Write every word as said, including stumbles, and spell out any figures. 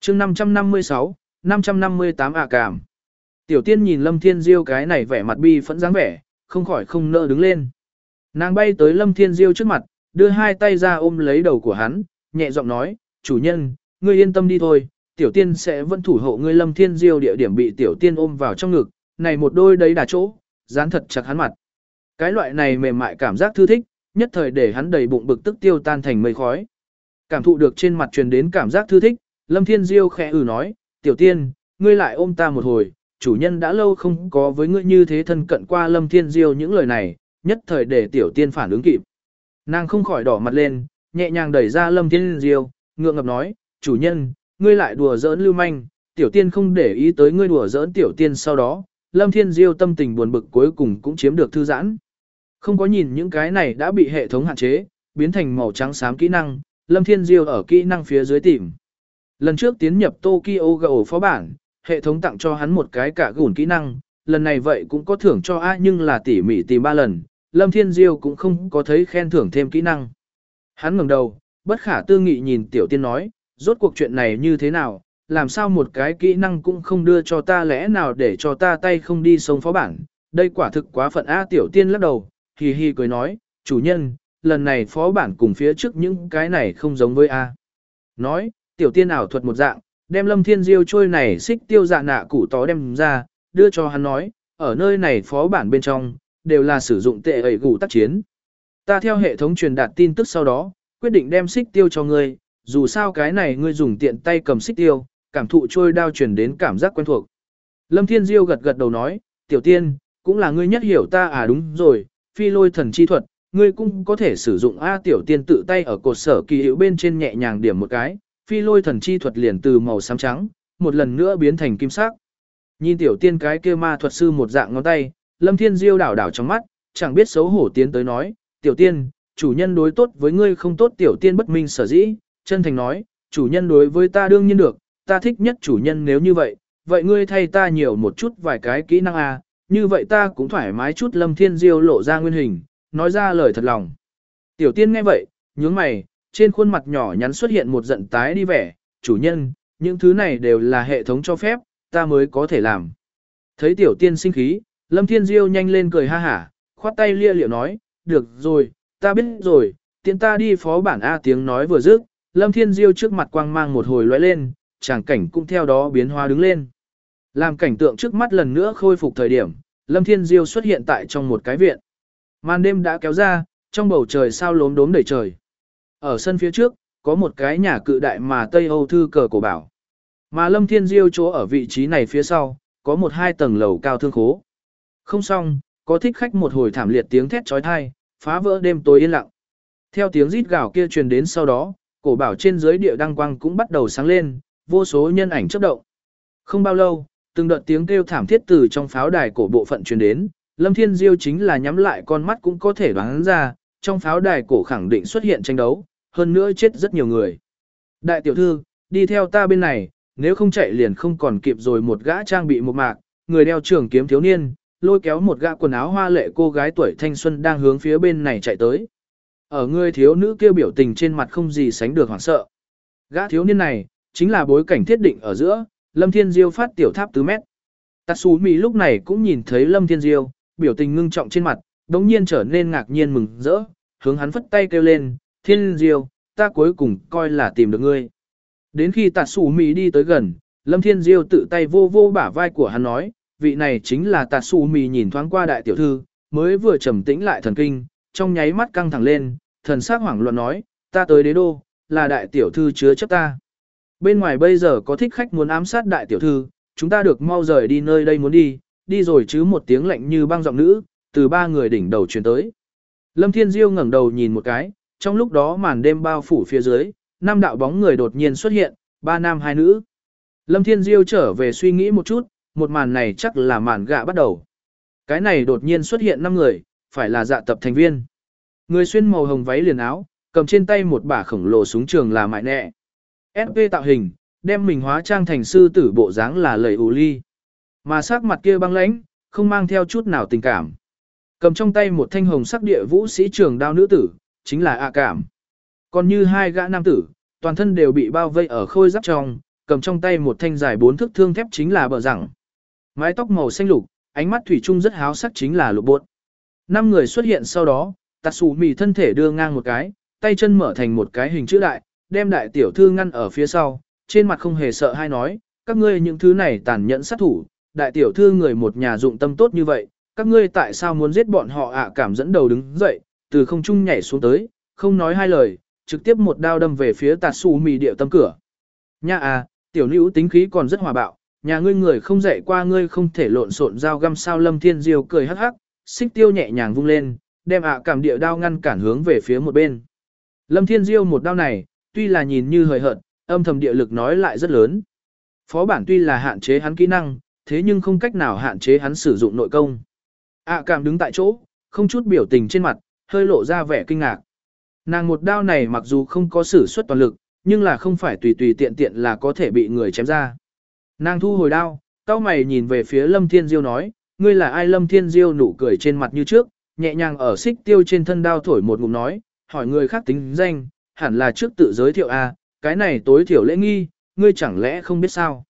chương năm trăm năm mươi sáu, năm trăm năm mươi tám à cảm. Tiểu tiên nhìn Lâm Thiên Diêu cái này vẻ mặt bi phẫn dáng vẻ, không khỏi không nỡ đứng lên. Nàng bay tới Lâm Thiên Diêu trước mặt, đưa hai tay ra ôm lấy đầu của hắn, nhẹ giọng nói, chủ nhân, ngươi yên tâm đi thôi, tiểu tiên sẽ vẫn thủ hộ ngươi. Lâm Thiên Diêu địa điểm bị tiểu tiên ôm vào trong ngực, này một đôi đấy đà chỗ, dán thật chặt hắn mặt. Cái loại này mềm mại cảm giác thư thích, nhất thời để hắn đầy bụng bực tức tiêu tan thành mây khói. Cảm thụ được trên mặt truyền đến cảm giác thư thích, Lâm Thiên Diêu khẽ ừ nói, tiểu tiên, ngươi lại ôm ta một hồi, chủ nhân đã lâu không có với ngươi như thế thân cận qua. Lâm Thiên Diêu những lời này, nhất thời để tiểu tiên phản ứng kịp. Nàng không khỏi đỏ mặt lên, nhẹ nhàng đẩy ra Lâm Thiên Diêu, ngượng ngập nói, chủ nhân, ngươi lại đùa giỡn lưu manh, tiểu tiên không để ý tới ngươi đùa giỡn tiểu tiên. Sau đó, Lâm Thiên Diêu tâm tình buồn bực cuối cùng cũng chiếm được thư giãn. Không có nhìn những cái này đã bị hệ thống hạn chế, biến thành màu trắng xám kỹ năng, Lâm Thiên Diêu ở kỹ năng phía dưới tìm. Lần trước tiến nhập Tokyo Ghoul phó bản, hệ thống tặng cho hắn một cái cả gùn kỹ năng, lần này vậy cũng có thưởng cho A nhưng là tỉ mỉ tìm ba lần, Lâm Thiên Diêu cũng không có thấy khen thưởng thêm kỹ năng. Hắn ngẩng đầu, bất khả tư nghị nhìn tiểu tiên nói, rốt cuộc chuyện này như thế nào, làm sao một cái kỹ năng cũng không đưa cho ta, lẽ nào để cho ta tay không đi sông phó bản, đây quả thực quá phận A. Tiểu tiên lắc đầu, hì hì cười nói, chủ nhân, lần này phó bản cùng phía trước những cái này không giống với A. Nói, tiểu tiên ảo thuật một dạng, đem Lâm Thiên Diêu trôi này xích tiêu dạ nạ củ tó đem ra, đưa cho hắn nói, ở nơi này phó bản bên trong, đều là sử dụng tệ ẩy gủ tác chiến. Ta theo hệ thống truyền đạt tin tức sau đó, quyết định đem xích tiêu cho ngươi, dù sao cái này ngươi dùng tiện tay cầm xích tiêu, cảm thụ trôi đao truyền đến cảm giác quen thuộc. Lâm Thiên Diêu gật gật đầu nói, tiểu tiên, cũng là ngươi nhất hiểu ta à. Đúng rồi, phi lôi thần chi thuật, ngươi cũng có thể sử dụng A. Tiểu tiên tự tay ở cột sở kỳ hữu bên trên nhẹ nhàng điểm một cái, phi lôi thần chi thuật liền từ màu xám trắng, một lần nữa biến thành kim sắc. Nhìn tiểu tiên cái kia ma thuật sư một dạng ngón tay, Lâm Thiên Diêu đảo đảo trong mắt, chẳng biết xấu hổ tiến tới nói, tiểu tiên, chủ nhân đối tốt với ngươi không tốt. Tiểu tiên bất minh sở dĩ, chân thành nói, chủ nhân đối với ta đương nhiên được, ta thích nhất chủ nhân. Nếu như vậy, vậy ngươi thay ta nhiều một chút vài cái kỹ năng à, như vậy ta cũng thoải mái chút. Lâm Thiên Diêu lộ ra nguyên hình, nói ra lời thật lòng. Tiểu tiên nghe vậy, nhướng mày, trên khuôn mặt nhỏ nhắn xuất hiện một giận tái đi vẻ, chủ nhân, những thứ này đều là hệ thống cho phép, ta mới có thể làm. Thấy tiểu tiên sinh khí, Lâm Thiên Diêu nhanh lên cười ha hả, khoát tay lia liệu nói, được rồi, ta biết rồi, tiện ta đi phó bản A. Tiếng nói vừa dứt, Lâm Thiên Diêu trước mặt quang mang một hồi lóe lên, tràng cảnh cũng theo đó biến hóa đứng lên. Làm cảnh tượng trước mắt lần nữa khôi phục thời điểm, Lâm Thiên Diêu xuất hiện tại trong một cái viện. Màn đêm đã kéo ra, trong bầu trời sao lốm đốm đầy trời. Ở sân phía trước, có một cái nhà cự đại mà Tây Âu thư cờ cổ bảo. Mà Lâm Thiên Diêu chỗ ở vị trí này phía sau, có một hai tầng lầu cao thương khố. Không xong, có thích khách một hồi thảm liệt tiếng thét chói tai, phá vỡ đêm tối yên lặng. Theo tiếng rít gào kia truyền đến sau đó, cổ bảo trên dưới địa đăng quang cũng bắt đầu sáng lên, vô số nhân ảnh chớp động. Không bao lâu, từng đợt tiếng kêu thảm thiết từ trong pháo đài cổ bộ phận truyền đến, Lâm Thiên Diêu chính là nhắm lại con mắt cũng có thể đoán ra, trong pháo đài cổ khẳng định xuất hiện tranh đấu, hơn nữa chết rất nhiều người. Đại tiểu thư, đi theo ta bên này, nếu không chạy liền không còn kịp rồi. Một gã trang bị một mạc, người đeo trường kiếm thiếu niên, lôi kéo một gã quần áo hoa lệ cô gái tuổi thanh xuân đang hướng phía bên này chạy tới. Ở người thiếu nữ kêu biểu tình trên mặt không gì sánh được hoảng sợ. Gã thiếu niên này, chính là bối cảnh thiết định ở giữa, Lâm Thiên Diêu phát tiểu tháp tứ mét. Tatsumi lúc này cũng nhìn thấy Lâm Thiên Diêu, biểu tình ngưng trọng trên mặt, đống nhiên trở nên ngạc nhiên mừng rỡ, hướng hắn phất tay kêu lên, Thiên Diêu, ta cuối cùng coi là tìm được ngươi. Đến khi Tatsumi đi tới gần, Lâm Thiên Diêu tự tay vô vô bả vai của hắn nói, vị này chính là Tatsumi. Nhìn thoáng qua đại tiểu thư, mới vừa trầm tĩnh lại thần kinh, trong nháy mắt căng thẳng lên, thần sắc hoảng loạn nói, ta tới đế đô, là đại tiểu thư chứa chấp ta. Bên ngoài bây giờ có thích khách muốn ám sát đại tiểu thư, chúng ta được mau rời đi nơi đây. Muốn đi, đi rồi chứ. Một tiếng lạnh như băng giọng nữ, từ ba người đỉnh đầu truyền tới. Lâm Thiên Diêu ngẩng đầu nhìn một cái, trong lúc đó màn đêm bao phủ phía dưới, năm đạo bóng người đột nhiên xuất hiện, ba nam hai nữ. Lâm Thiên Diêu trở về suy nghĩ một chút, một màn này chắc là màn gạ bắt đầu. Cái này đột nhiên xuất hiện năm người, phải là dạ tập thành viên. Người xuyên màu hồng váy liền áo, cầm trên tay một bả khổng lồ súng trường là mại nẹ. ép pê tạo hình, đem mình hóa trang thành sư tử bộ dáng là lầy ù ly. Mà sắc mặt kia băng lãnh, không mang theo chút nào tình cảm. Cầm trong tay một thanh hồng sắc địa vũ sĩ trường đao nữ tử, chính là A Cảm. Còn như hai gã nam tử, toàn thân đều bị bao vây ở khôi giáp trong, cầm trong tay một thanh dài bốn thước thương thép chính là bờ rằng. Mái tóc màu xanh lục, ánh mắt thủy chung rất háo sắc chính là lục bột. Năm người xuất hiện sau đó, Tatsumi thân thể đưa ngang một cái, tay chân mở thành một cái hình chữ đại, đem đại tiểu thư ngăn ở phía sau, trên mặt không hề sợ hay nói, các ngươi những thứ này tàn nhẫn sát thủ, đại tiểu thư người một nhà dụng tâm tốt như vậy, các ngươi tại sao muốn giết bọn họ ạ? Cảm dẫn đầu đứng dậy, từ không trung nhảy xuống tới, không nói hai lời, trực tiếp một đao đâm về phía Tatsumi địa tâm cửa. Nha à, tiểu nữ tính khí còn rất hòa bạo, nhà ngươi người không dạy qua ngươi không thể lộn xộn dao găm sao? Lâm Thiên Diêu cười hắc hắc, xích tiêu nhẹ nhàng vung lên, đem ạ cảm địa đao ngăn cản hướng về phía một bên. Lâm Thiên Diêu một đao này, tuy là nhìn như hời hợt, âm thầm địa lực nói lại rất lớn. Phó bản tuy là hạn chế hắn kỹ năng, thế nhưng không cách nào hạn chế hắn sử dụng nội công. ạ cảm đứng tại chỗ, không chút biểu tình trên mặt, hơi lộ ra vẻ kinh ngạc. Nàng một đao này mặc dù không có sử xuất toàn lực, nhưng là không phải tùy tùy tiện tiện là có thể bị người chém ra. Nàng thu hồi đao, cau mày nhìn về phía Lâm Thiên Diêu nói, ngươi là ai? Lâm Thiên Diêu nụ cười trên mặt như trước, nhẹ nhàng ở xích tiêu trên thân đao thổi một ngụm nói, hỏi người khác tính danh, hẳn là trước tự giới thiệu a, cái này tối thiểu lễ nghi, ngươi chẳng lẽ không biết sao?